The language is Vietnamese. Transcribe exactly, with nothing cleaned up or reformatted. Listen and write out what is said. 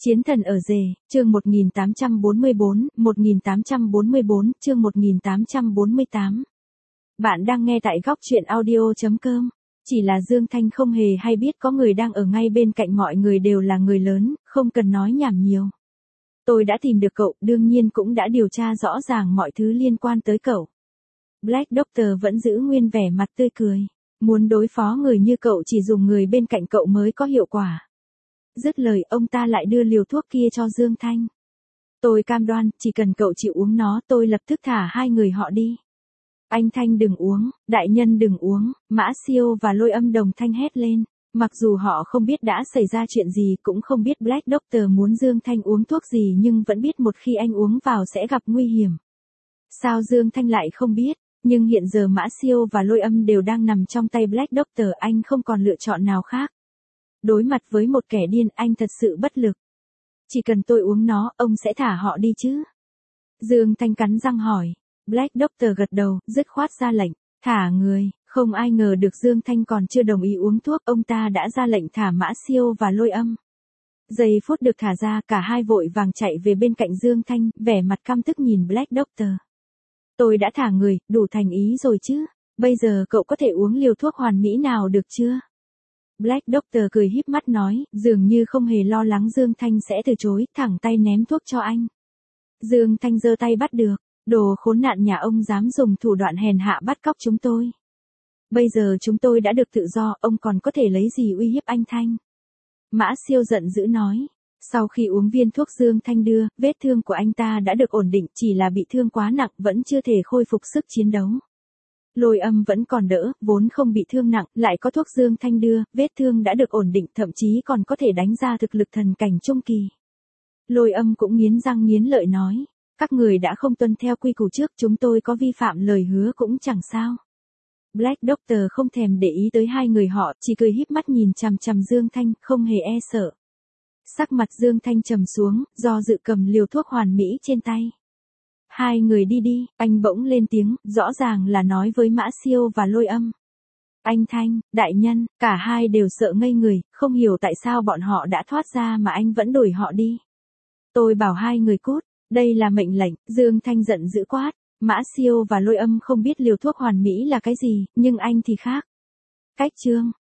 Chiến thần ở rể, chương một nghìn tám trăm bốn mươi bốn, một nghìn tám trăm bốn mươi bốn, chương một nghìn tám trăm bốn mươi tám. Bạn đang nghe tại góc truyện audio chấm com. Chỉ là Dương Thanh không hề hay biết có người đang ở ngay bên cạnh, mọi người đều là người lớn, không cần nói nhảm nhiều. Tôi đã tìm được cậu, đương nhiên cũng đã điều tra rõ ràng mọi thứ liên quan tới cậu. Black Doctor vẫn giữ nguyên vẻ mặt tươi cười. Muốn đối phó người như cậu chỉ dùng người bên cạnh cậu mới có hiệu quả. Dứt lời, ông ta lại đưa liều thuốc kia cho Dương Thanh. Tôi cam đoan, chỉ cần cậu chịu uống nó, tôi lập tức thả hai người họ đi. Anh Thanh đừng uống, đại nhân đừng uống, Mã Siêu và Lôi Âm đồng thanh hét lên. Mặc dù họ không biết đã xảy ra chuyện gì, cũng không biết Black Doctor muốn Dương Thanh uống thuốc gì, nhưng vẫn biết một khi anh uống vào sẽ gặp nguy hiểm. Sao Dương Thanh lại không biết? Nhưng hiện giờ Mã Siêu và Lôi Âm đều đang nằm trong tay Black Doctor, anh không còn lựa chọn nào khác. Đối mặt với một kẻ điên, anh thật sự bất lực. Chỉ cần tôi uống nó, ông sẽ thả họ đi chứ? Dương Thanh cắn răng hỏi. Black Doctor gật đầu, dứt khoát ra lệnh, thả người. Không ai ngờ được Dương Thanh còn chưa đồng ý uống thuốc, ông ta đã ra lệnh thả Mã Siêu và Lôi Âm. Giây phút được thả ra, cả hai vội vàng chạy về bên cạnh Dương Thanh, vẻ mặt căm tức nhìn Black Doctor. Tôi đã thả người, đủ thành ý rồi chứ? Bây giờ cậu có thể uống liều thuốc hoàn mỹ nào được chưa? Black Doctor cười híp mắt nói, dường như không hề lo lắng Dương Thanh sẽ từ chối, thẳng tay ném thuốc cho anh. Dương Thanh giơ tay bắt được, đồ khốn nạn nhà ông dám dùng thủ đoạn hèn hạ bắt cóc chúng tôi. Bây giờ chúng tôi đã được tự do, ông còn có thể lấy gì uy hiếp anh Thanh? Mã Siêu giận dữ nói. Sau khi uống viên thuốc Dương Thanh đưa, vết thương của anh ta đã được ổn định, chỉ là bị thương quá nặng, vẫn chưa thể khôi phục sức chiến đấu. Lôi Âm vẫn còn đỡ, vốn không bị thương nặng, lại có thuốc Dương Thanh đưa, vết thương đã được ổn định, thậm chí còn có thể đánh ra thực lực thần cảnh trung kỳ. Lôi Âm cũng nghiến răng nghiến lợi nói, các người đã không tuân theo quy củ trước, chúng tôi có vi phạm lời hứa cũng chẳng sao. Black Doctor không thèm để ý tới hai người họ, chỉ cười híp mắt nhìn chằm chằm Dương Thanh, không hề e sợ. Sắc mặt Dương Thanh trầm xuống, do dự cầm liều thuốc hoàn mỹ trên tay. Hai người đi đi, anh bỗng lên tiếng, rõ ràng là nói với Mã Siêu và Lôi Âm. Anh Thanh, đại nhân, cả hai đều sợ ngây người, không hiểu tại sao bọn họ đã thoát ra mà anh vẫn đuổi họ đi. Tôi bảo hai người cút, đây là mệnh lệnh, Dương Thanh giận dữ quát. Mã Siêu và Lôi Âm không biết liều thuốc hoàn mỹ là cái gì, nhưng anh thì khác. Cách chương,